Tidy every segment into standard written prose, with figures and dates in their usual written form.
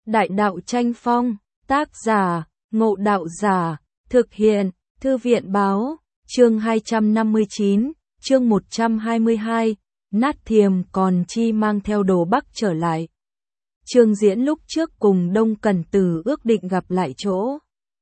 Đại đạo tranh phong, tác giả, Ngộ Đạo Giả, thực hiện, Thư viện báo, chương 259, chương 122, Nát Thiềm còn chi mang theo đồ Bắc trở lại. Trương Diễn lúc trước cùng Đông Cẩn Tử ước định gặp lại chỗ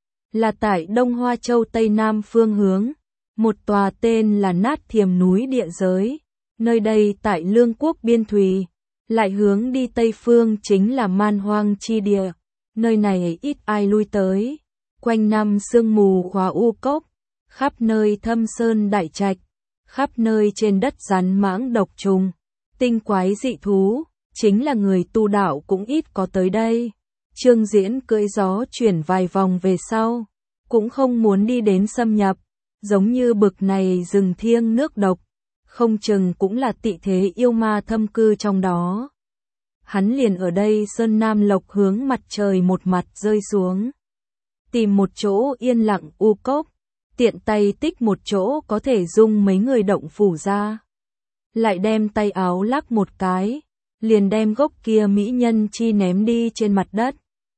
là tại Đông Hoa Châu Tây Nam phương hướng, một tòa tên là Nát Thiềm núi địa giới, nơi đây tại Lương quốc biên thùy, lại hướng đi Tây phương chính là Man Hoang chi địa, nơi này ít ai lui tới, quanh năm sương mù khóa u cốc, khắp nơi thâm sơn đại trạch, khắp nơi trên đất rắn mãng độc trùng, tinh quái dị thú, chính là người tu đạo cũng ít có tới đây. Trương Diễn cưỡi gió chuyển vài vòng về sau, cũng không muốn đi đến xâm nhập, giống như bực này rừng thiêng nước độc, không chừng cũng là tị thế yêu ma thâm cư trong đó. Hắn liền ở đây sơn nam lộc hướng mặt trời một mặt rơi xuống, tìm một chỗ yên lặng u cốc, tiện tay tích một chỗ có thể dung mấy người động phủ ra, lại đem tay áo lắc một cái, liền đem gốc kia mỹ nhân chi ném đi trên mặt đất.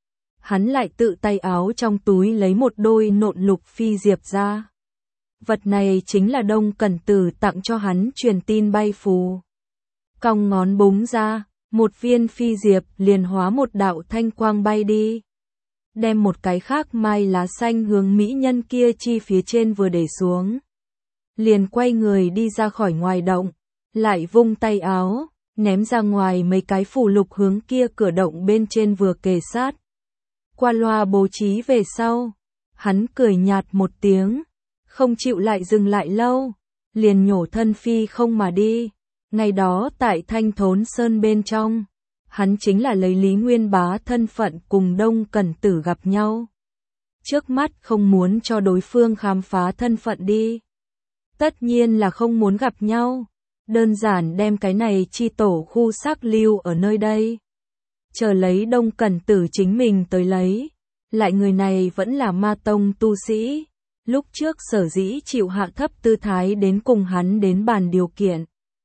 Hắn lại tự tay áo trong túi lấy một đôi nộn lục phi diệp ra. Vật này chính là Đông Cẩn Tử tặng cho hắn truyền tin bay phù. Cong ngón búng ra, một viên phi diệp liền hóa một đạo thanh quang bay đi. Đem một cái khác mai lá xanh hướng mỹ nhân kia chi phía trên vừa để xuống. Liền quay người đi ra khỏi ngoài động, lại vung tay áo, ném ra ngoài mấy cái phù lục hướng kia cửa động bên trên vừa kề sát. Qua loa bố trí về sau, hắn cười nhạt một tiếng, không chịu lại dừng lại lâu, liền nhổ thân phi không mà đi. Ngày đó tại Thanh Thốn Sơn bên trong, hắn chính là lấy Lý Nguyên Bá thân phận cùng Đông Cẩn Tử gặp nhau. Trước mắt không muốn cho đối phương khám phá thân phận đi. Tất nhiên là không muốn gặp nhau, đơn giản đem cái này chi tổ khu xác lưu ở nơi đây. Chờ lấy Đông Cẩn Tử chính mình tới lấy, lại người này vẫn là ma tông tu sĩ, lúc trước sở dĩ chịu hạ thấp tư thái đến cùng hắn đến bàn điều kiện.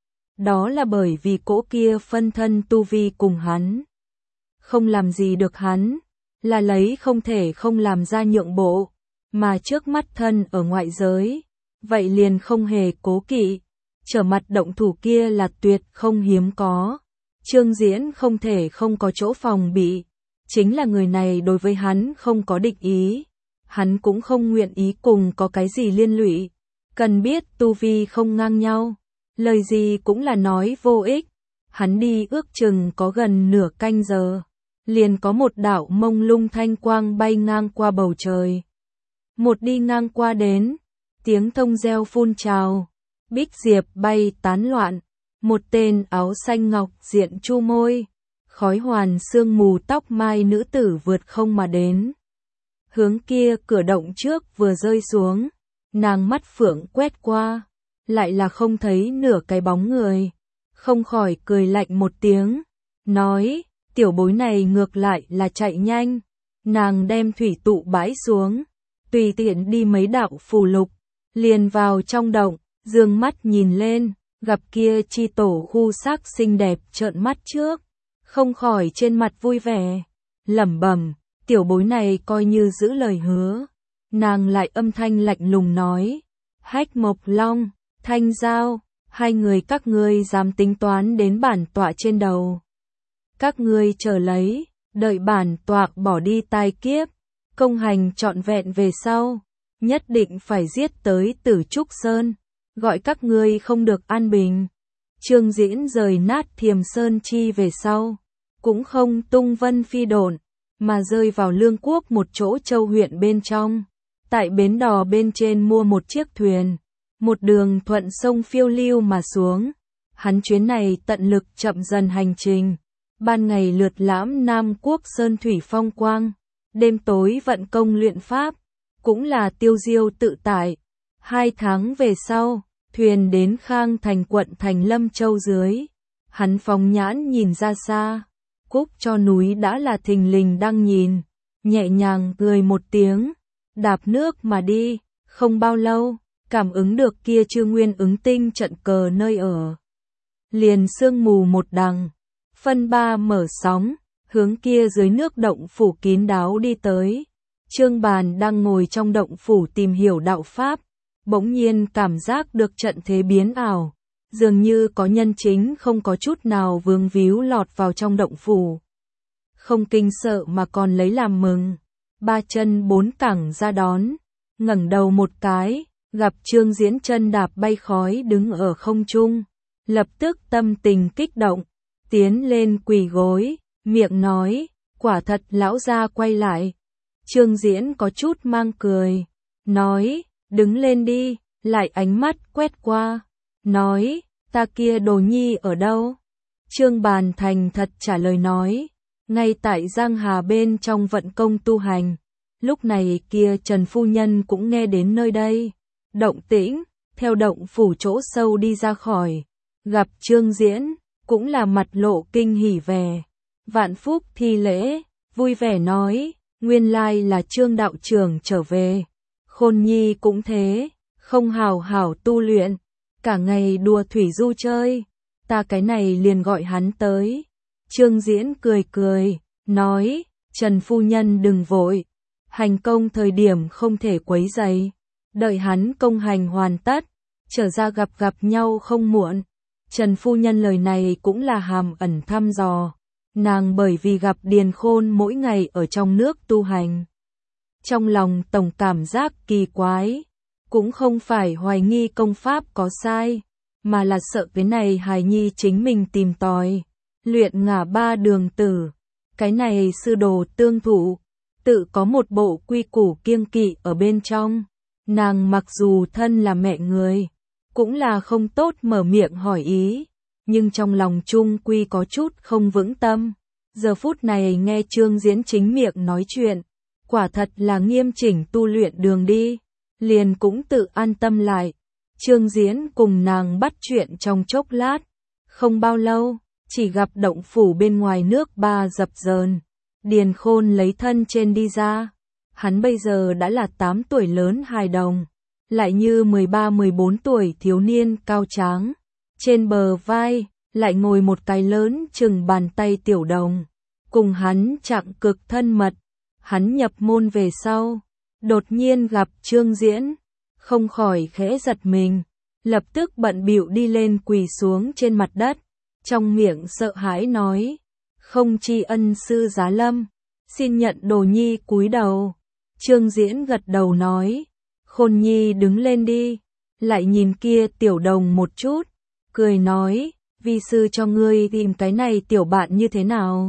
Đó là bởi vì cỗ kia phân thân tu vi cùng hắn không làm gì được hắn, là lấy không thể không làm ra nhượng bộ, mà trước mắt thân ở ngoại giới, vậy liền không hề cố kỵ, trở mặt động thủ kia là tuyệt không hiếm có. Trương Diễn không thể không có chỗ phòng bị, chính là người này đối với hắn không có địch ý, hắn cũng không nguyện ý cùng có cái gì liên lụy, cần biết tu vi không ngang nhau, lời gì cũng là nói vô ích. Hắn đi ước chừng có gần nửa canh giờ, liền có một đạo mông lung thanh quang bay ngang qua bầu trời. Một đi ngang qua đến, tiếng thông reo phun trào, bích diệp bay tán loạn, một tên áo xanh ngọc diện chu môi, khói hoàn sương mù tóc mai nữ tử vượt không mà đến. Hướng kia cửa động trước vừa rơi xuống, nàng mắt phượng quét qua, lại là không thấy nửa cái bóng người, không khỏi cười lạnh một tiếng, nói, tiểu bối này ngược lại là chạy nhanh. Nàng đem thủy tụ bãi xuống, tùy tiện đi mấy đạo phù lục, liền vào trong động, dương mắt nhìn lên, gặp kia chi tổ khu xác xinh đẹp trợn mắt trước, không khỏi trên mặt vui vẻ, lẩm bẩm, tiểu bối này coi như giữ lời hứa. Nàng lại âm thanh lạnh lùng nói, Hách Mộc Long, Thanh Giao, hai người các ngươi dám tính toán đến bản tọa trên đầu. Các ngươi chờ lấy, đợi bản tọa bỏ đi tai kiếp, công hành trọn vẹn về sau, nhất định phải giết tới Tử Trúc Sơn, gọi các ngươi không được an bình. Trương Diễn rời Nát Thiềm Sơn chi về sau, cũng không tung vân phi độn, mà rơi vào Lương quốc một chỗ châu huyện bên trong, tại bến đò bên trên mua một chiếc thuyền, một đường thuận sông phiêu lưu mà xuống. Hắn chuyến này tận lực chậm dần hành trình, ban ngày lượt lãm Nam quốc sơn thủy phong quang, đêm tối vận công luyện pháp, cũng là tiêu diêu tự tại. 2 tháng về sau, thuyền đến Khang Thành quận Thành Lâm Châu dưới, hắn phóng nhãn nhìn ra xa, cúc cho núi đã là thình lình đang nhìn, nhẹ nhàng cười một tiếng, đạp nước mà đi, không bao lâu, cảm ứng được kia Chư Nguyên ứng tinh trận cờ nơi ở. Liền sương mù một đằng, phân ba mở sóng, hướng kia dưới nước động phủ kín đáo đi tới. Trương Bàn đang ngồi trong động phủ tìm hiểu đạo pháp, bỗng nhiên cảm giác được trận thế biến ảo, dường như có nhân chính không có chút nào vướng víu lọt vào trong động phủ. Không kinh sợ mà còn lấy làm mừng, ba chân bốn cẳng ra đón, ngẩng đầu một cái, gặp Trương Diễn chân đạp bay khói đứng ở không trung, lập tức tâm tình kích động, tiến lên quỳ gối, miệng nói, quả thật lão gia quay lại. Trương Diễn có chút mang cười, nói, đứng lên đi, lại ánh mắt quét qua, nói, ta kia đồ nhi ở đâu? Trương Bàn thành thật trả lời nói, ngay tại Giang Hà bên trong vận công tu hành. Lúc này kia Trần Phu Nhân cũng nghe đến nơi đây, động tĩnh, theo động phủ chỗ sâu đi ra khỏi, gặp Trương Diễn, cũng là mặt lộ kinh hỉ vẻ. Vạn Phúc thi lễ, vui vẻ nói, nguyên lai là Trương đạo trưởng trở về. Khôn nhi cũng thế, không hào hảo tu luyện, cả ngày đùa thủy du chơi, ta cái này liền gọi hắn tới. Trương Diễn cười cười, nói, Trần Phu Nhân đừng vội, hành công thời điểm không thể quấy rầy, đợi hắn công hành hoàn tất, trở ra gặp nhau không muộn. Trần Phu Nhân lời này cũng là hàm ẩn thăm dò, nàng bởi vì gặp Điền Khôn mỗi ngày ở trong nước tu hành. Trong lòng tổng cảm giác kỳ quái, cũng không phải hoài nghi công pháp có sai, mà là sợ cái này hài nhi chính mình tìm tòi, luyện ngả ba đường tử, cái này sư đồ tương thụ, tự có một bộ quy củ kiêng kỵ ở bên trong. Nàng mặc dù thân là mẹ người, cũng là không tốt mở miệng hỏi ý, nhưng trong lòng chung quy có chút không vững tâm. Giờ phút này nghe Trương Diễn chính miệng nói chuyện, quả thật là nghiêm chỉnh tu luyện đường đi, liền cũng tự an tâm lại. Trương Diễn cùng nàng bắt chuyện trong chốc lát, không bao lâu, chỉ gặp động phủ bên ngoài nước ba dập dờn. Điền Khôn lấy thân trên đi ra, hắn bây giờ đã là 8 tuổi lớn hài đồng, lại như 13-14 tuổi thiếu niên cao tráng. Trên bờ vai, lại ngồi một cái lớn chừng bàn tay tiểu đồng, cùng hắn chạm cực thân mật. Hắn nhập môn về sau, đột nhiên gặp Trương Diễn, không khỏi khẽ giật mình, lập tức bận bịu đi lên quỳ xuống trên mặt đất, trong miệng sợ hãi nói, không tri ân sư giá lâm, xin nhận đồ nhi cúi đầu. Trương Diễn gật đầu nói, Khôn nhi đứng lên đi, lại nhìn kia tiểu đồng một chút, cười nói, vi sư cho ngươi tìm cái này tiểu bạn như thế nào?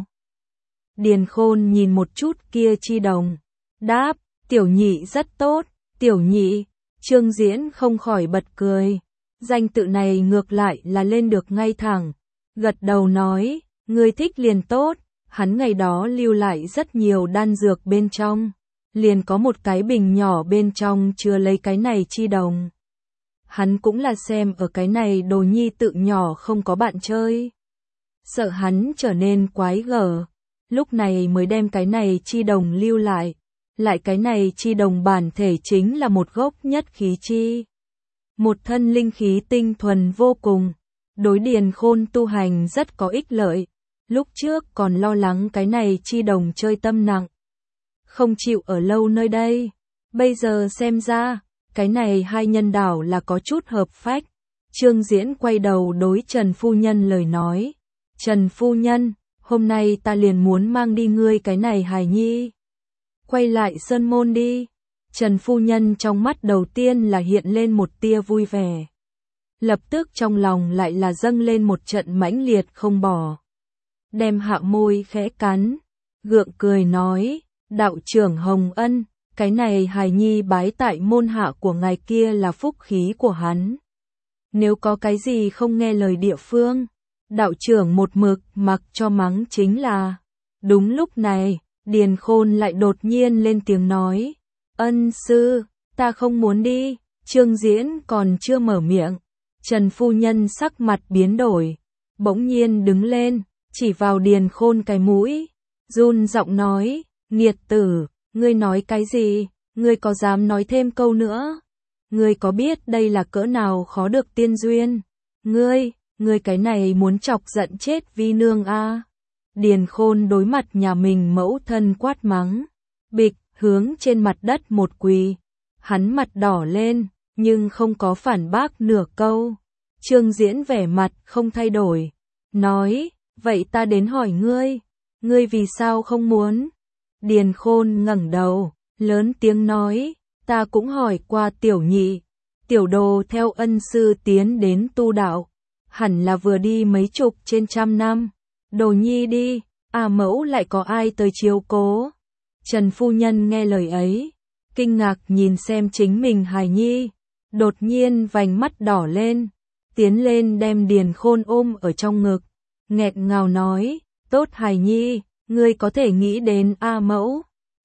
Điền Khôn nhìn một chút kia chi đồng, đáp, tiểu nhị rất tốt, tiểu nhị. Trương Diễn không khỏi bật cười, danh tự này ngược lại là lên được ngay thẳng, gật đầu nói, ngươi thích liền tốt. Hắn ngày đó lưu lại rất nhiều đan dược bên trong, liền có một cái bình nhỏ bên trong chứa lấy cái này chi đồng. Hắn cũng là xem ở cái này đồ nhi tự nhỏ không có bạn chơi, sợ hắn trở nên quái gở, lúc này mới đem cái này chi đồng lưu lại. Lại cái này chi đồng bản thể chính là một gốc nhất khí chi, một thân linh khí tinh thuần vô cùng, đối Điền Khôn tu hành rất có ích lợi. Lúc trước còn lo lắng cái này chi đồng chơi tâm nặng, không chịu ở lâu nơi đây, bây giờ xem ra, cái này hai nhân đảo là có chút hợp phách. Trương Diễn quay đầu đối Trần Phu Nhân lời nói, Trần Phu Nhân, hôm nay ta liền muốn mang đi ngươi cái này hài nhi, quay lại sơn môn đi. Trần Phu Nhân trong mắt đầu tiên là hiện lên một tia vui vẻ, lập tức trong lòng lại là dâng lên một trận mãnh liệt không bỏ. Đem hạ môi khẽ cắn, gượng cười nói, đạo trưởng Hồng Ân, cái này hài nhi bái tại môn hạ của ngài kia là phúc khí của hắn. Nếu có cái gì không nghe lời địa phương, đạo trưởng một mực mặc cho mắng chính là. Đúng lúc này, Điền Khôn lại đột nhiên lên tiếng nói, Ân sư, ta không muốn đi. Trương Diễn còn chưa mở miệng, Trần Phu Nhân sắc mặt biến đổi, bỗng nhiên đứng lên, chỉ vào Điền Khôn cái mũi, run giọng nói, nghiệt tử, ngươi nói cái gì, ngươi có dám nói thêm câu nữa, ngươi có biết đây là cỡ nào khó được tiên duyên, ngươi cái này muốn chọc giận chết vi nương a. Điền Khôn đối mặt nhà mình mẫu thân quát mắng, bịch, hướng trên mặt đất một quỳ. Hắn mặt đỏ lên, nhưng không có phản bác nửa câu. Trương Diễn vẻ mặt không thay đổi, nói, vậy ta đến hỏi ngươi vì sao không muốn? Điền Khôn ngẩng đầu, lớn tiếng nói, ta cũng hỏi qua tiểu nhị, tiểu đồ theo ân sư tiến đến tu đạo, hẳn là vừa đi mấy chục trên trăm năm, đồ nhi đi, mẫu lại có ai tới chiếu cố? Trần phu nhân nghe lời ấy, kinh ngạc nhìn xem chính mình hài nhi, đột nhiên vành mắt đỏ lên, tiến lên đem Điền Khôn ôm ở trong ngực, nghẹn ngào nói, tốt hài nhi, ngươi có thể nghĩ đến mẫu,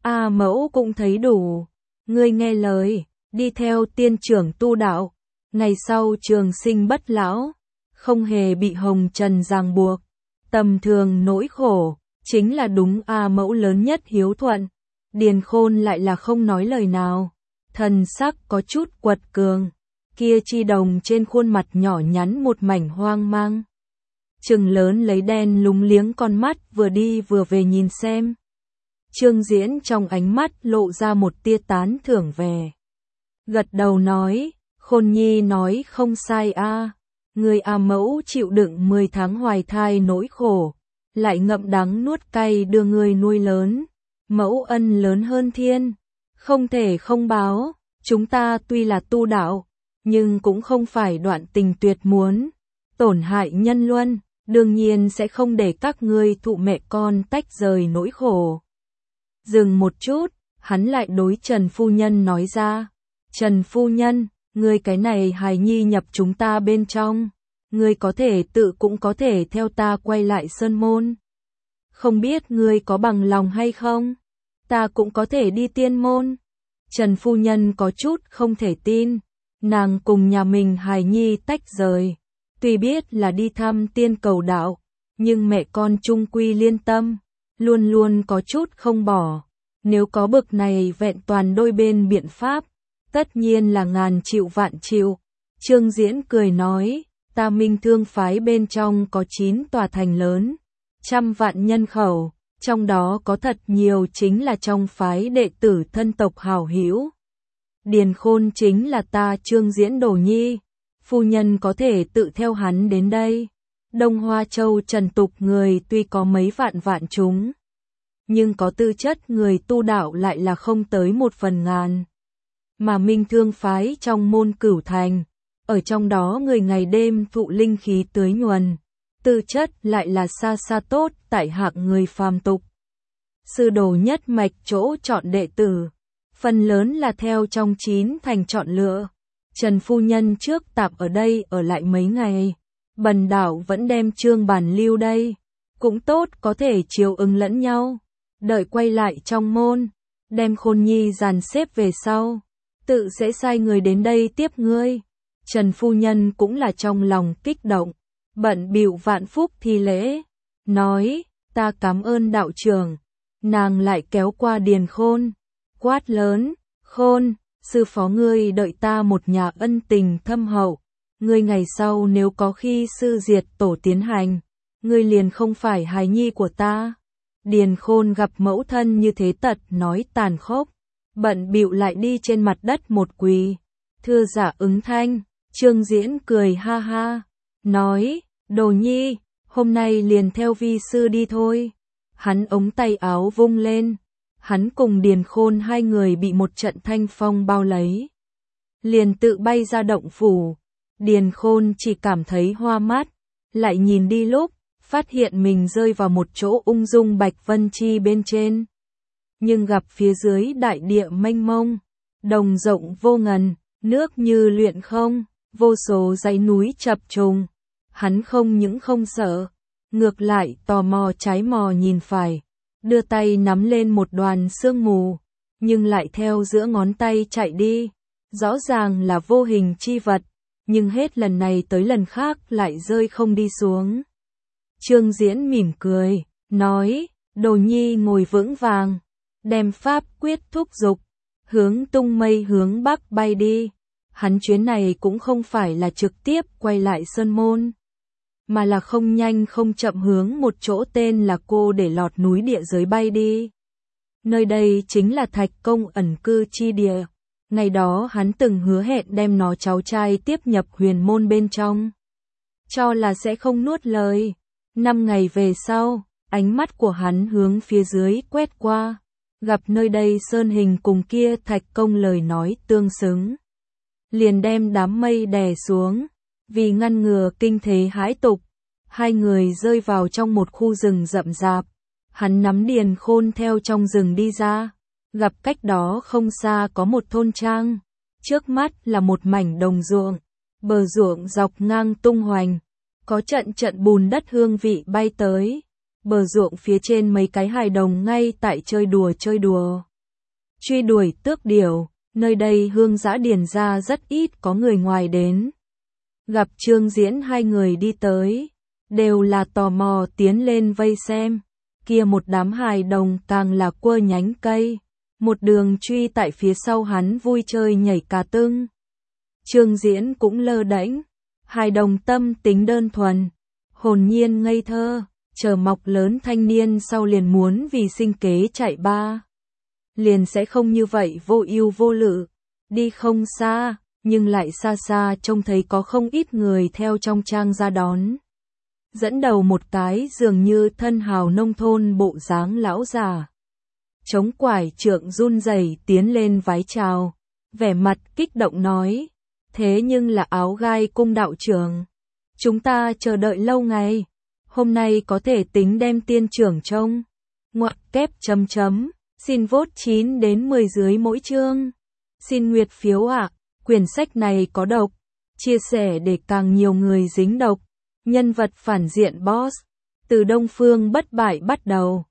mẫu cũng thấy đủ, ngươi nghe lời, đi theo tiên trưởng tu đạo, ngày sau trường sinh bất lão, không hề bị hồng trần ràng buộc, tầm thường nỗi khổ, chính là đúng mẫu lớn nhất hiếu thuận. Điền Khôn lại là không nói lời nào, thần sắc có chút quật cường, kia chi đồng trên khuôn mặt nhỏ nhắn một mảnh hoang mang. Trừng lớn lấy đen lúng liếng con mắt vừa đi vừa về nhìn xem. Trương Diễn trong ánh mắt lộ ra một tia tán thưởng về. Gật đầu nói, Khôn nhi nói không sai người mẫu chịu đựng 10 tháng hoài thai nỗi khổ, lại ngậm đắng nuốt cay đưa người nuôi lớn. Mẫu ân lớn hơn thiên, không thể không báo, chúng ta tuy là tu đạo, nhưng cũng không phải đoạn tình tuyệt muốn, tổn hại nhân luân, đương nhiên sẽ không để các ngươi thụ mẹ con tách rời nỗi khổ. Dừng một chút, hắn lại đối Trần phu nhân nói ra, Trần phu nhân, ngươi cái này hài nhi nhập chúng ta bên trong, ngươi có thể cũng có thể theo ta quay lại sơn môn. Không biết ngươi có bằng lòng hay không? Ta cũng có thể đi tiên môn. Trần phu nhân có chút không thể tin, nàng cùng nhà mình hài nhi tách rời, tuy biết là đi thăm tiên cầu đạo, nhưng mẹ con chung quy liên tâm, luôn luôn có chút không bỏ. Nếu có bực này vẹn toàn đôi bên biện pháp, tất nhiên là ngàn chịu vạn chịu. Trương Diễn cười nói, ta Minh Thương phái bên trong có 9 tòa thành lớn, 100 vạn nhân khẩu, trong đó có thật nhiều chính là trong phái đệ tử thân tộc hảo hữu. Điền Khôn chính là ta Trương Diễn đồ nhi, phu nhân có thể tự theo hắn đến đây. Đông Hoa Châu trần tục người tuy có mấy vạn chúng, nhưng có tư chất người tu đạo lại là không tới 1/1000. Mà Minh Thương phái trong môn Cửu Thành, ở trong đó người ngày đêm thụ linh khí tưới nhuần, tư chất lại là xa xa tốt tại hạng người phàm tục. Sư đồ nhất mạch chỗ chọn đệ tử, phần lớn là theo trong 9 thành chọn lựa. Trần phu nhân trước tạm ở đây ở lại mấy ngày, bần đạo vẫn đem Trương bản lưu đây, cũng tốt có thể chiều ứng lẫn nhau, đợi quay lại trong môn, đem Khôn nhi dàn xếp về sau, tự sẽ sai người đến đây tiếp ngươi. Trần phu nhân cũng là trong lòng kích động, bận bịu vạn phúc thi lễ, nói, ta cảm ơn đạo trưởng. Nàng lại kéo qua Điền Khôn, quát lớn, Khôn, sư phó ngươi đợi ta một nhà ân tình thâm hậu, ngươi ngày sau nếu có khi sư diệt tổ tiến hành, ngươi liền không phải hài nhi của ta. Điền Khôn gặp mẫu thân như thế tật nói tàn khốc, bận bịu lại đi trên mặt đất một quỳ, thưa giả ứng thanh. Trương Diễn cười ha ha, nói, đồ nhi, hôm nay liền theo vi sư đi thôi. Hắn ống tay áo vung lên, hắn cùng Điền Khôn hai người bị một trận thanh phong bao lấy, liền tự bay ra động phủ. Điền Khôn chỉ cảm thấy hoa mắt, lại nhìn đi lúc, phát hiện mình rơi vào một chỗ ung dung bạch vân chi bên trên. Nhưng gặp phía dưới đại địa mênh mông, đồng rộng vô ngần, nước như luyện không, vô số dãy núi chập trùng. Hắn không những không sợ, ngược lại tò mò trái mò nhìn phải, đưa tay nắm lên một đoàn sương mù, nhưng lại theo giữa ngón tay chạy đi, rõ ràng là vô hình chi vật, nhưng hết lần này tới lần khác lại rơi không đi xuống. Trương Diễn mỉm cười, nói, đồ nhi ngồi vững vàng, đem pháp quyết thúc giục, hướng tung mây hướng bắc bay đi. Hắn chuyến này cũng không phải là trực tiếp quay lại sơn môn, mà là không nhanh không chậm hướng một chỗ tên là Cô Để Lọt núi địa giới bay đi. Nơi đây chính là Thạch Công ẩn cư chi địa. Ngày đó hắn từng hứa hẹn đem nó cháu trai tiếp nhập huyền môn bên trong. Cho là sẽ không nuốt lời. 5 ngày về sau, ánh mắt của hắn hướng phía dưới quét qua. Gặp nơi đây sơn hình cùng kia Thạch Công lời nói tương xứng. Liền đem đám mây đè xuống. Vì ngăn ngừa kinh thế hãi tục, hai người rơi vào trong một khu rừng rậm rạp. Hắn nắm Điền Khôn theo trong rừng đi ra. Gặp cách đó không xa có một thôn trang. Trước mắt là một mảnh đồng ruộng. Bờ ruộng dọc ngang tung hoành. Có trận trận bùn đất hương vị bay tới. Bờ ruộng phía trên mấy cái hài đồng ngay tại chơi đùa. Truy đuổi tước điểu. Nơi đây hương dã điền ra rất ít có người ngoài đến. Gặp Trương Diễn hai người đi tới. Đều là tò mò tiến lên vây xem. Kia một đám hài đồng càng là quơ nhánh cây. Một đường truy tại phía sau hắn vui chơi nhảy cà tưng. Trương Diễn cũng lơ đễnh. Hài đồng tâm tính đơn thuần. Hồn nhiên ngây thơ. Chờ mọc lớn thanh niên sau liền muốn vì sinh kế chạy ba. Liền sẽ không như vậy vô ưu vô lự. Đi không xa, nhưng lại xa xa trông thấy có không ít người theo trong trang ra đón. Dẫn đầu một cái dường như thân hào nông thôn bộ dáng lão già. Chống quải trượng run rẩy tiến lên vái chào. Vẻ mặt kích động nói. Thế nhưng là Áo Gai cung đạo trưởng. Chúng ta chờ đợi lâu ngày. Hôm nay có thể tính đem tiên trưởng trông. Ngoặc kép chấm chấm. Xin vote 9 đến 10 dưới mỗi chương. Xin nguyệt phiếu ạ. Quyển sách này có độc. Chia sẻ để càng nhiều người dính độc. Nhân vật phản diện boss. Từ Đông Phương bất bại bắt đầu.